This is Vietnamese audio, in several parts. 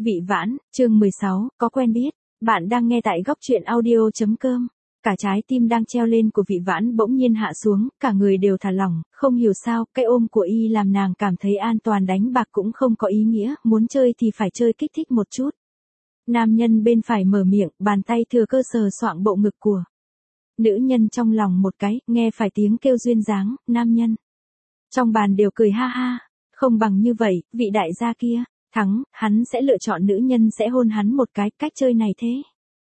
Vị Vãn, chương 16, có quen biết. Bạn đang nghe tại góc truyện audio.com. Cả trái tim đang treo lên của Vị Vãn bỗng nhiên hạ xuống, cả người đều thả lỏng, không hiểu sao, cái ôm của y làm nàng cảm thấy an toàn, đánh bạc cũng không có ý nghĩa, muốn chơi thì phải chơi kích thích một chút. Nam nhân bên phải mở miệng, bàn tay thừa cơ sờ soạng bộ ngực của nữ nhân trong lòng một cái, nghe phải tiếng kêu duyên dáng, nam nhân trong bàn đều cười ha ha, không bằng như vậy, vị đại gia kia thắng, hắn sẽ lựa chọn nữ nhân sẽ hôn hắn một cái, cách chơi này thế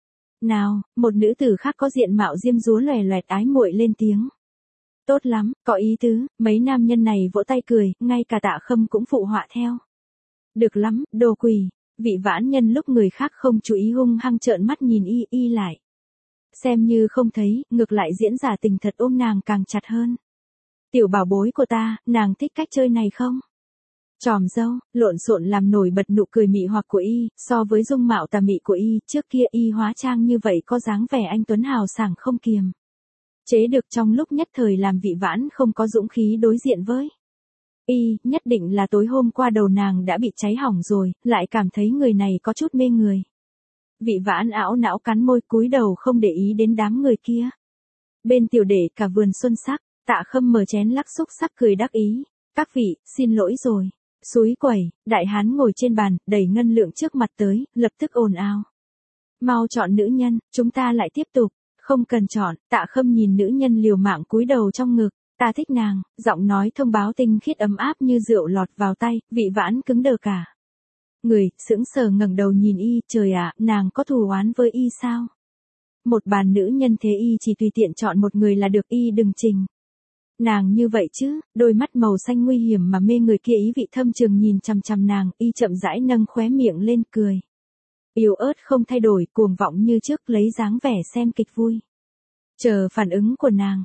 nào? Một nữ tử khác có diện mạo diêm dúa loè loẹt ái muội lên tiếng. Tốt lắm, có ý tứ. Mấy nam nhân này vỗ tay cười, ngay cả Tạ Khâm cũng phụ họa theo. Được lắm, đồ quỷ. Vị Vãn nhân lúc người khác không chú ý hung hăng trợn mắt nhìn y lại. Xem như không thấy, ngược lại diễn giả tình thật ôm nàng càng chặt hơn. Tiểu bảo bối của ta, nàng thích cách chơi này không? Tròm dâu, lộn xộn làm nổi bật nụ cười mị hoặc của y, so với dung mạo tà mị của y, trước kia y hóa trang như vậy có dáng vẻ anh tuấn hào sảng không kiềm chế được, trong lúc nhất thời làm Vị Vãn không có dũng khí đối diện với y, nhất định là tối hôm qua đầu nàng đã bị cháy hỏng rồi, lại cảm thấy người này có chút mê người. Vị Vãn ảo não cắn môi cúi đầu không để ý đến đám người kia. Bên tiểu đệ cả vườn xuân sắc, Tạ Khâm mở chén lắc xúc sắc cười đắc ý. Các vị, xin lỗi rồi. Xúi quẩy, đại hán ngồi trên bàn, đẩy ngân lượng trước mặt tới, lập tức ồn ào. Mau chọn nữ nhân, chúng ta lại tiếp tục. Không cần chọn, Tạ Khâm nhìn nữ nhân liều mạng cúi đầu trong ngực. Ta thích nàng, giọng nói thông báo tinh khiết ấm áp như rượu lọt vào tay, Vị Vãn cứng đờ cả người, sững sờ ngẩng đầu nhìn y, trời ạ, nàng có thù oán với y sao? Một bàn nữ nhân thế y chỉ tùy tiện chọn một người là được, y đừng trình nàng như vậy chứ. Đôi mắt màu xanh nguy hiểm mà mê người kia ý vị thâm trường nhìn chằm chằm nàng, y chậm rãi nâng khóe miệng lên cười. Yếu ớt không thay đổi, cuồng vọng như trước, lấy dáng vẻ xem kịch vui. Chờ phản ứng của nàng.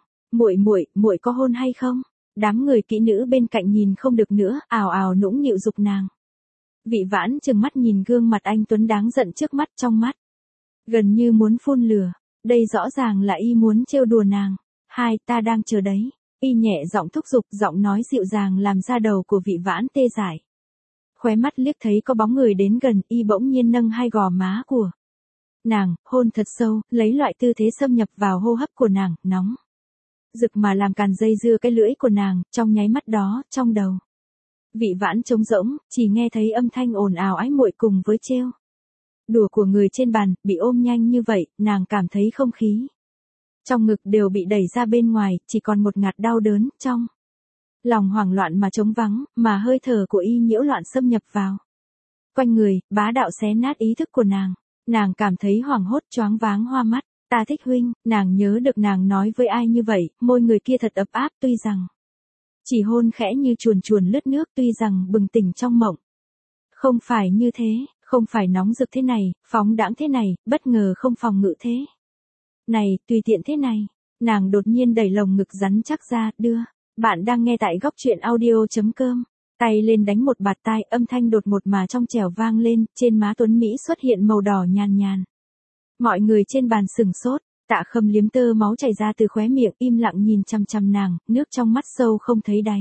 Muội có hôn hay không? Đám người kỹ nữ bên cạnh nhìn không được nữa, ào ào nũng nịu giục nàng. Vị Vãn trừng mắt nhìn gương mặt anh tuấn đáng giận trước mắt, trong mắt gần như muốn phun lửa. Đây rõ ràng là y muốn trêu đùa nàng. Hai, ta đang chờ đấy. Y nhẹ giọng thúc giục, giọng nói dịu dàng làm da đầu của Vị Vãn tê dại. Khóe mắt liếc thấy có bóng người đến gần, y bỗng nhiên nâng hai gò má của nàng, hôn thật sâu, lấy loại tư thế xâm nhập vào hô hấp của nàng, nóng rực mà làm càn dây dưa cái lưỡi của nàng. Trong nháy mắt đó, trong đầu Vị Vãn trống rỗng, chỉ nghe thấy âm thanh ồn ào ái muội cùng với trêu đùa của người trên bàn. Bị ôm nhanh như vậy, nàng cảm thấy không khí trong ngực đều bị đẩy ra bên ngoài, chỉ còn một ngạt đau đớn, trong lòng hoảng loạn mà trống vắng, mà hơi thở của y nhiễu loạn xâm nhập vào quanh người, bá đạo xé nát ý thức của nàng. Nàng cảm thấy hoảng hốt, choáng váng hoa mắt. Ta thích huynh. Nàng nhớ được nàng nói với ai như vậy, môi người kia thật ấm áp, tuy rằng chỉ hôn khẽ như chuồn chuồn lướt nước, tuy rằng bừng tỉnh trong mộng. Không phải như thế, không phải nóng rực thế này, phóng đãng thế này, bất ngờ không phòng ngự thế này, tùy tiện thế này. Nàng đột nhiên đẩy lồng ngực rắn chắc ra, đưa. Bạn đang nghe tại góc truyện audio.com. Tay lên đánh một bạt tai, âm thanh đột ngột mà trong trẻo vang lên, trên má Tuấn Mỹ xuất hiện màu đỏ nhàn nhàn. Mọi người trên bàn sửng sốt, Tạ Khâm liếm tơ máu chảy ra từ khóe miệng, im lặng nhìn chằm chằm nàng, nước trong mắt sâu không thấy đáy.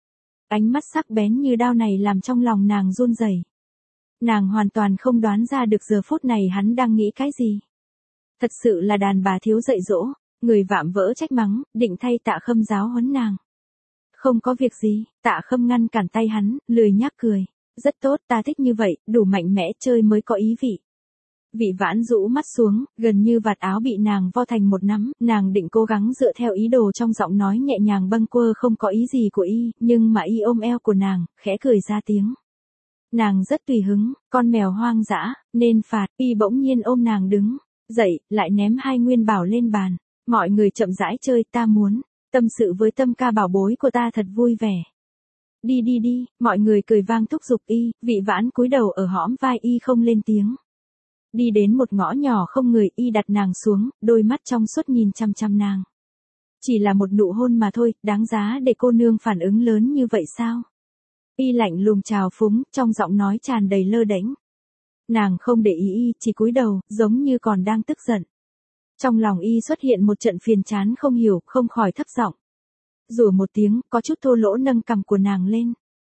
Ánh mắt sắc bén như đao này làm trong lòng nàng run rẩy. Nàng hoàn toàn không đoán ra được giờ phút này hắn đang nghĩ cái gì. Thật sự là đàn bà thiếu dạy dỗ, người vạm vỡ trách mắng, định thay Tạ Khâm giáo huấn nàng. Không có việc gì, Tạ Khâm ngăn cản tay hắn, lười nhác cười. Rất tốt, ta thích như vậy, đủ mạnh mẽ chơi mới có ý vị. Vị Vãn rũ mắt xuống, gần như vạt áo bị nàng vo thành một nắm, nàng định cố gắng dựa theo ý đồ trong giọng nói nhẹ nhàng bâng quơ không có ý gì của y, nhưng mà y ôm eo của nàng, khẽ cười ra tiếng. Nàng rất tùy hứng, con mèo hoang dã, nên phạt, y bỗng nhiên ôm nàng đứng dậy, lại ném hai nguyên bảo lên bàn. Mọi người chậm rãi chơi, ta muốn tâm sự với Tâm ca bảo bối của ta thật vui vẻ. Đi, mọi người cười vang thúc giục y. Vị Vãn cúi đầu ở hõm vai y không lên tiếng. Đi đến một ngõ nhỏ không người, y đặt nàng xuống, đôi mắt trong suốt nhìn chăm chăm nàng. Chỉ là một nụ hôn mà thôi, đáng giá để cô nương phản ứng lớn như vậy sao? Y lạnh lùng trào phúng, trong giọng nói tràn đầy lơ đễnh. Nàng không để ý y, chỉ cúi đầu, giống như còn đang tức giận. Trong lòng y xuất hiện một trận phiền chán không hiểu, không khỏi thấp giọng rủa một tiếng, có chút thô lỗ nâng cằm của nàng lên.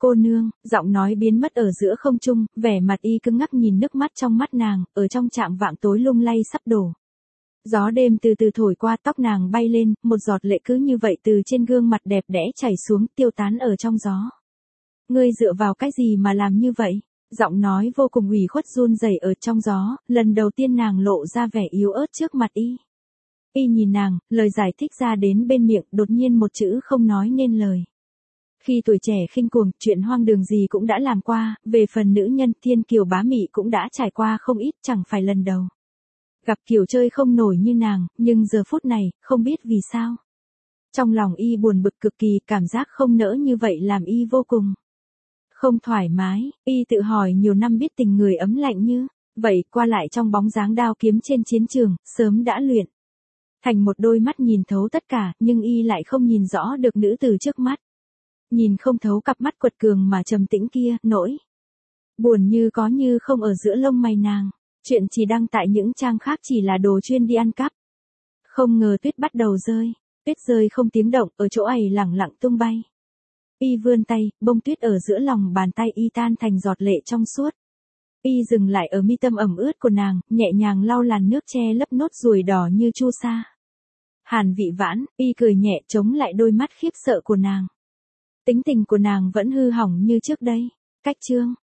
Cô nương, giọng nói biến mất ở giữa không trung, vẻ mặt y cứng ngắc nhìn nước mắt trong mắt nàng, ở trong trạng vạng tối lung lay sắp đổ. Gió đêm từ từ thổi qua tóc nàng bay lên, một giọt lệ cứ như vậy từ trên gương mặt đẹp đẽ chảy xuống tiêu tán ở trong gió. Ngươi dựa vào cái gì mà làm như vậy? Giọng nói vô cùng ủy khuất run rẩy ở trong gió, lần đầu tiên nàng lộ ra vẻ yếu ớt trước mặt y. Y nhìn nàng, lời giải thích ra đến bên miệng, đột nhiên một chữ không nói nên lời. Khi tuổi trẻ khinh cuồng, chuyện hoang đường gì cũng đã làm qua, về phần nữ nhân thiên kiều bá mị cũng đã trải qua không ít, chẳng phải lần đầu. Gặp kiểu chơi không nổi như nàng, nhưng giờ phút này, không biết vì sao. Trong lòng y buồn bực cực kỳ, cảm giác không nỡ như vậy làm y vô cùng không thoải mái, y tự hỏi nhiều năm biết tình người ấm lạnh như vậy, qua lại trong bóng dáng đao kiếm trên chiến trường, sớm đã luyện thành một đôi mắt nhìn thấu tất cả, nhưng y lại không nhìn rõ được nữ tử trước mắt. Nhìn không thấu cặp mắt quật cường mà trầm tĩnh kia, nỗi buồn như có như không ở giữa lông mày nàng. Chuyện chỉ đăng tại những trang khác chỉ là đồ chuyên đi ăn cắp. Không ngờ tuyết bắt đầu rơi. Tuyết rơi không tiếng động, ở chỗ ấy lẳng lặng tung bay. Y vươn tay, bông tuyết ở giữa lòng bàn tay y tan thành giọt lệ trong suốt. Y dừng lại ở mi tâm ẩm ướt của nàng, nhẹ nhàng lau làn nước che lấp nốt ruồi đỏ như chu sa. Hàn Vị Vãn, y cười nhẹ chống lại đôi mắt khiếp sợ của nàng. Tính tình của nàng vẫn hư hỏng như trước đây. Cách chương